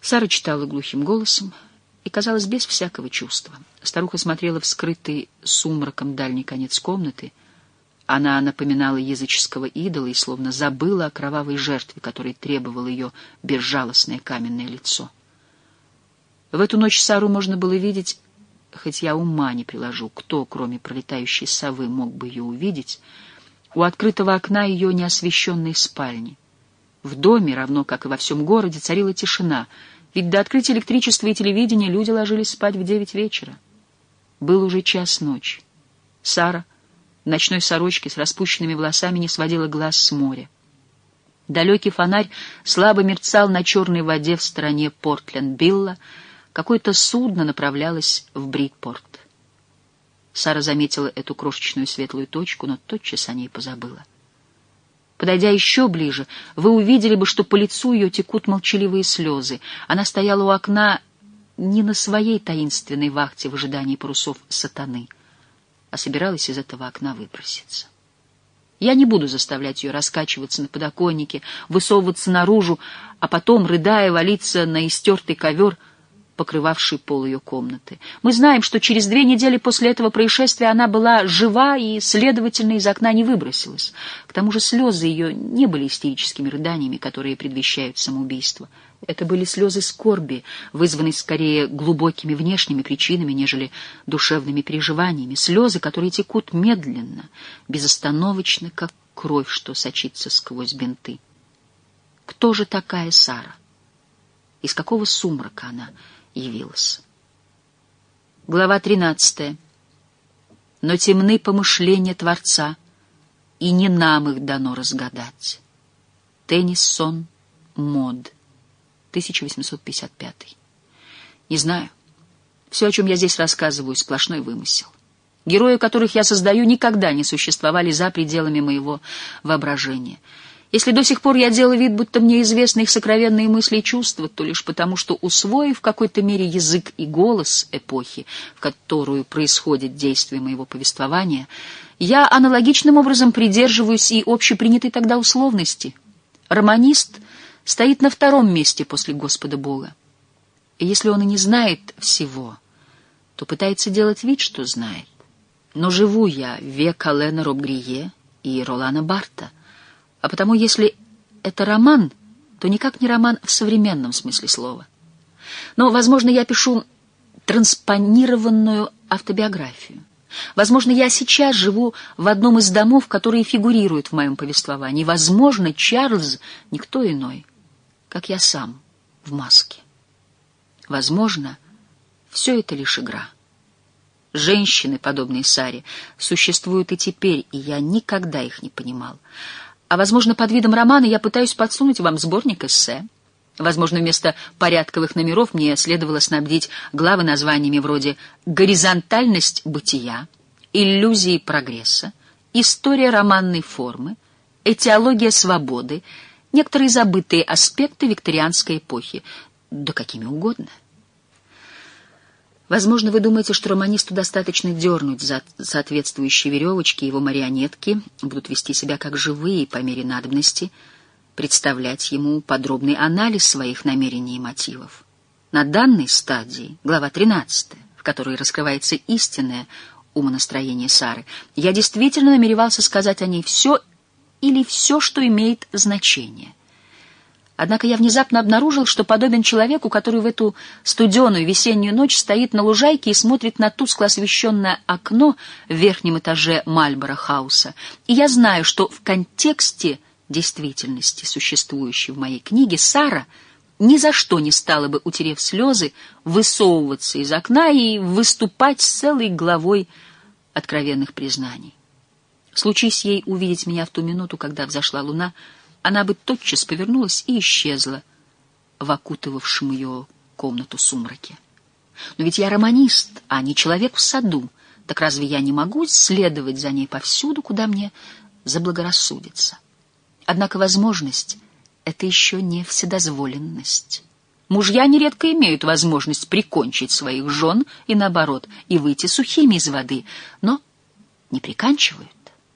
Сара читала глухим голосом и, казалось, без всякого чувства. Старуха смотрела в скрытый сумраком дальний конец комнаты. Она напоминала языческого идола и словно забыла о кровавой жертве, которой требовало ее безжалостное каменное лицо. В эту ночь Сару можно было видеть, хоть я ума не приложу, кто, кроме пролетающей совы, мог бы ее увидеть, у открытого окна ее неосвещенной спальни. В доме, равно как и во всем городе, царила тишина, ведь до открытия электричества и телевидения люди ложились спать в 9 вечера. Был уже час ночи. Сара в ночной сорочке с распущенными волосами не сводила глаз с моря. Далекий фонарь слабо мерцал на черной воде в стороне Портленд-Билла. Какое-то судно направлялось в Бритпорт. Сара заметила эту крошечную светлую точку, но тотчас о ней позабыла. Подойдя еще ближе, вы увидели бы, что по лицу ее текут молчаливые слезы. Она стояла у окна не на своей таинственной вахте в ожидании парусов сатаны, а собиралась из этого окна выброситься. Я не буду заставлять ее раскачиваться на подоконнике, высовываться наружу, а потом, рыдая, валиться на истертый ковер, покрывавший пол ее комнаты. Мы знаем, что через 2 недели после этого происшествия она была жива и, следовательно, из окна не выбросилась. К тому же слезы ее не были истерическими рыданиями, которые предвещают самоубийство. Это были слезы скорби, вызванные скорее глубокими внешними причинами, нежели душевными переживаниями. Слезы, которые текут медленно, безостановочно, как кровь, что сочится сквозь бинты. Кто же такая Сара? Из какого сумрака она явилась? Глава 13. Но темны помышления Творца, и не нам их дано разгадать. Теннисон Мод, 1855. Не знаю. Все, о чем я здесь рассказываю, сплошной вымысел. Герои, которых я создаю, никогда не существовали за пределами моего воображения. Если до сих пор я делал вид, будто мне известны их сокровенные мысли и чувства, то лишь потому, что, усвоив в какой-то мере язык и голос эпохи, в которую происходит действие моего повествования, я аналогичным образом придерживаюсь и общепринятой тогда условности. Романист стоит на 2-м месте после Господа Бога. И если он и не знает всего, то пытается делать вид, что знает. Но живу я в век Алена Робгрие и Ролана Барта, а потому, если это роман, то никак не роман в современном смысле слова. Но, возможно, я пишу транспонированную автобиографию. Возможно, я сейчас живу в одном из домов, которые фигурируют в моем повествовании. Возможно, Чарльз — никто иной, как я сам, в маске. Возможно, все это лишь игра. Женщины, подобные Саре, существуют и теперь, и я никогда их не понимал. А, возможно, под видом романа я пытаюсь подсунуть вам сборник эссе. Возможно, вместо порядковых номеров мне следовало снабдить главы названиями вроде «Горизонтальность бытия», «Иллюзии прогресса», «История романной формы», «Этиология свободы», некоторые забытые аспекты викторианской эпохи, да какими угодно. Возможно, вы думаете, что романисту достаточно дернуть за соответствующие веревочки, его марионетки будут вести себя как живые по мере надобности, представлять ему подробный анализ своих намерений и мотивов. На данной стадии, глава 13, в которой раскрывается истинное умонастроение Сары, я действительно намеревался сказать о ней все или все, что имеет значение. Однако я внезапно обнаружил, что подобен человеку, который в эту студеную весеннюю ночь стоит на лужайке и смотрит на тускло освещенное окно в верхнем этаже Мальборо-хауса. И я знаю, что в контексте действительности, существующей в моей книге, Сара ни за что не стала бы, утерев слезы, высовываться из окна и выступать с целой главой откровенных признаний. Случись ей увидеть меня в ту минуту, когда взошла луна, она бы тотчас повернулась и исчезла в окутывавшем ее комнату сумраке. Но ведь я романист, а не человек в саду. Так разве я не могу следовать за ней повсюду, куда мне заблагорассудится? Однако возможность — это еще не вседозволенность. Мужья нередко имеют возможность прикончить своих жен и, наоборот, и выйти сухими из воды, но не приканчивают.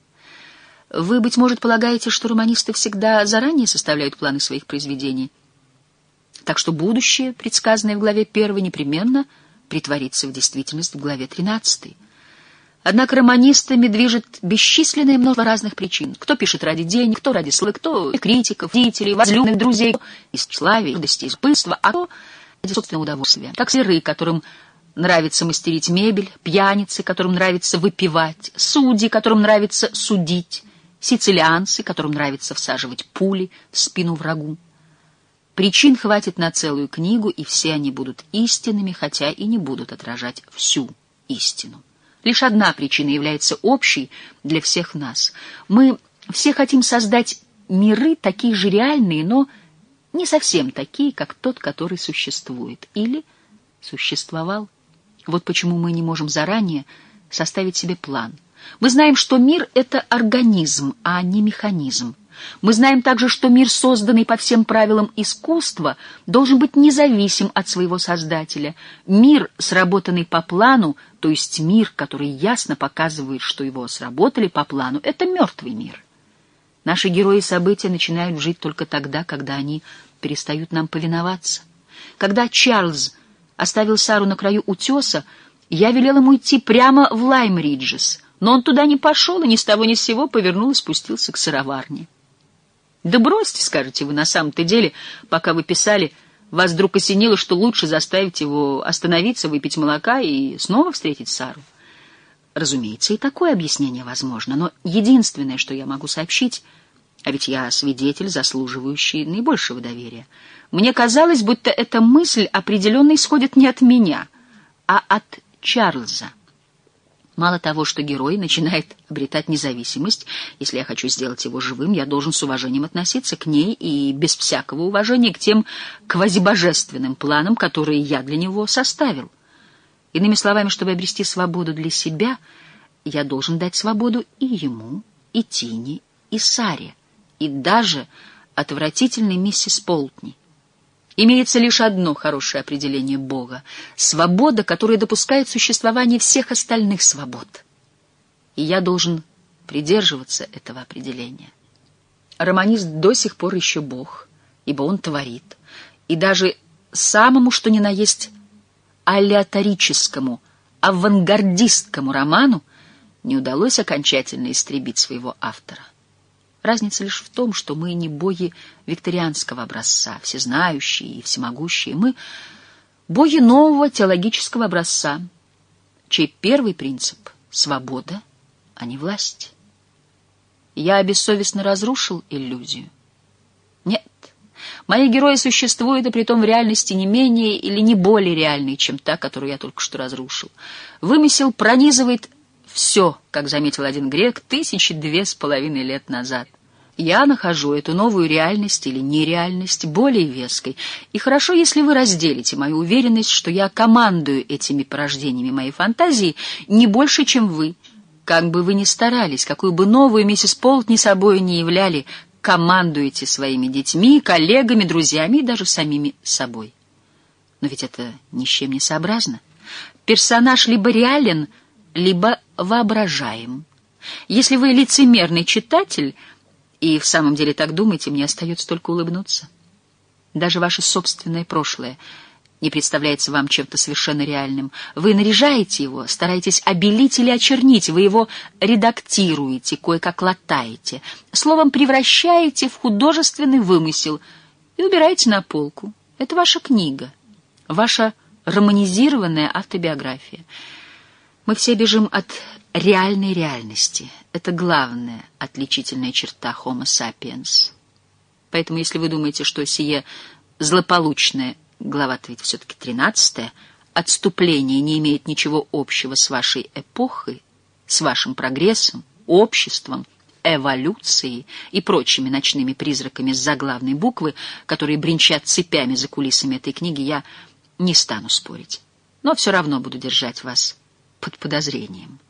Вы, быть может, полагаете, что романисты всегда заранее составляют планы своих произведений? Так что будущее, предсказанное в главе 1, непременно притворится в действительность в главе 13. Однако романистами движет бесчисленное множество разных причин. Кто пишет ради денег, кто ради славы, кто критиков, родителей, возлюбленных друзей, кто из тщеславия, гордости, из любопытства, а кто ради собственного удовольствия. Как серы, которым нравится мастерить мебель, пьяницы, которым нравится выпивать, судьи, которым нравится судить, сицилианцы, которым нравится всаживать пули в спину врагу. Причин хватит на целую книгу, и все они будут истинными, хотя и не будут отражать всю истину. Лишь одна причина является общей для всех нас. Мы все хотим создать миры, такие же реальные, но не совсем такие, как тот, который существует или существовал. Вот почему мы не можем заранее составить себе план. Мы знаем, что мир — это организм, а не механизм. Мы знаем также, что мир, созданный по всем правилам искусства, должен быть независим от своего создателя. Мир, сработанный по плану, то есть мир, который ясно показывает, что его сработали по плану, это мертвый мир. Наши герои события начинают жить только тогда, когда они перестают нам повиноваться. Когда Чарльз оставил Сару на краю утеса, я велел ему идти прямо в Лайм-Риджес, но он туда не пошел и ни с того ни с сего повернул и спустился к сыроварне. «Да бросьте, — скажете вы, — на самом-то деле, пока вы писали, вас вдруг осенило, что лучше заставить его остановиться, выпить молока и снова встретить Сару». Разумеется, и такое объяснение возможно, но единственное, что я могу сообщить, а ведь я свидетель, заслуживающий наибольшего доверия, мне казалось, будто эта мысль определенно исходит не от меня, а от Чарльза. Мало того, что герой начинает обретать независимость, если я хочу сделать его живым, я должен с уважением относиться к ней и без всякого уважения к тем квазибожественным планам, которые я для него составил. Иными словами, чтобы обрести свободу для себя, я должен дать свободу и ему, и Тине, и Саре, и даже отвратительной миссис Полтни. Имеется лишь одно хорошее определение Бога — свобода, которая допускает существование всех остальных свобод. И я должен придерживаться этого определения. Романист до сих пор еще Бог, ибо он творит, и даже самому, что ни на есть, алеаторическому, авангардистскому роману не удалось окончательно истребить своего автора. Разница лишь в том, что мы не боги викторианского образца, всезнающие и всемогущие. Мы боги нового теологического образца, чей первый принцип — свобода, а не власть. Я бессовестно разрушил иллюзию? Нет. Мои герои существуют, и притом в реальности не менее или не более реальные, чем та, которую я только что разрушил. Вымысел пронизывает все, как заметил один грек 2500 лет назад. Я нахожу эту новую реальность или нереальность более веской, и хорошо, если вы разделите мою уверенность, что я командую этими порождениями моей фантазии не больше, чем вы. Как бы вы ни старались, какую бы новую миссис Полтни собою не являли, командуете своими детьми, коллегами, друзьями и даже самими собой. Но ведь это ни с чем не сообразно. Персонаж либо реален, либо воображаем. Если вы лицемерный читатель, и в самом деле так думаете, мне остается только улыбнуться. Даже ваше собственное прошлое не представляется вам чем-то совершенно реальным. Вы наряжаете его, стараетесь обелить или очернить, вы его редактируете, кое-как латаете, словом, превращаете в художественный вымысел и убираете на полку. Это ваша книга, ваша романизированная автобиография. Мы все бежим от реальной реальности. Это главная отличительная черта Homo sapiens. Поэтому, если вы думаете, что сие злополучное, глава-то ведь все-таки 13-я, отступление не имеет ничего общего с вашей эпохой, с вашим прогрессом, обществом, эволюцией и прочими ночными призраками с заглавной буквы, которые бренчат цепями за кулисами этой книги, я не стану спорить. Но все равно буду держать вас под подозрением.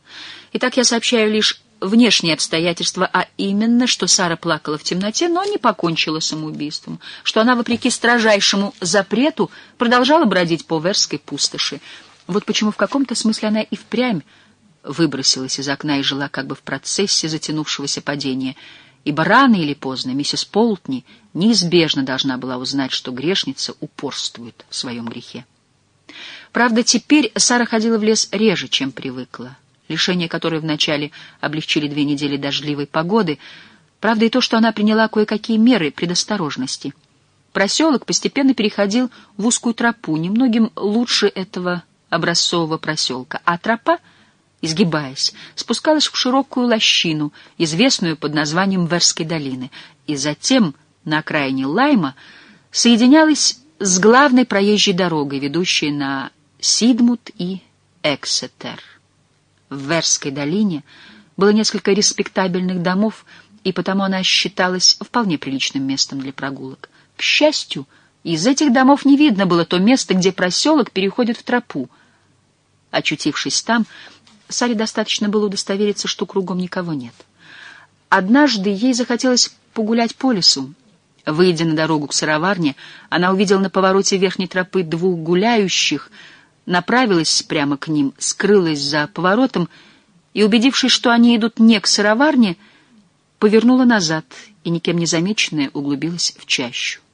Итак, я сообщаю лишь внешние обстоятельства, а именно, что Сара плакала в темноте, но не покончила самоубийством, что она, вопреки строжайшему запрету, продолжала бродить по Верской пустоши. Вот почему в каком-то смысле она и впрямь выбросилась из окна и жила как бы в процессе затянувшегося падения, ибо рано или поздно миссис Полтни неизбежно должна была узнать, что грешница упорствует в своем грехе. Правда, теперь Сара ходила в лес реже, чем привыкла. Лишения, которые вначале облегчили 2 недели дождливой погоды, правда и то, что она приняла кое-какие меры предосторожности. Проселок постепенно переходил в узкую тропу, немногим лучше этого образцового проселка, а тропа, изгибаясь, спускалась в широкую лощину, известную под названием Верской долины, и затем на окраине Лайма соединялась с главной проезжей дорогой, ведущей на Сидмут и Эксетер. В Верской долине было несколько респектабельных домов, и потому она считалась вполне приличным местом для прогулок. К счастью, из этих домов не видно было то место, где проселок переходит в тропу. Очутившись там, Саре достаточно было удостовериться, что кругом никого нет. Однажды ей захотелось погулять по лесу. Выйдя на дорогу к сыроварне, она увидела на повороте верхней тропы 2 гуляющих, направилась прямо к ним, скрылась за поворотом и, убедившись, что они идут не к сыроварне, повернула назад и, никем не замеченная, углубилась в чащу.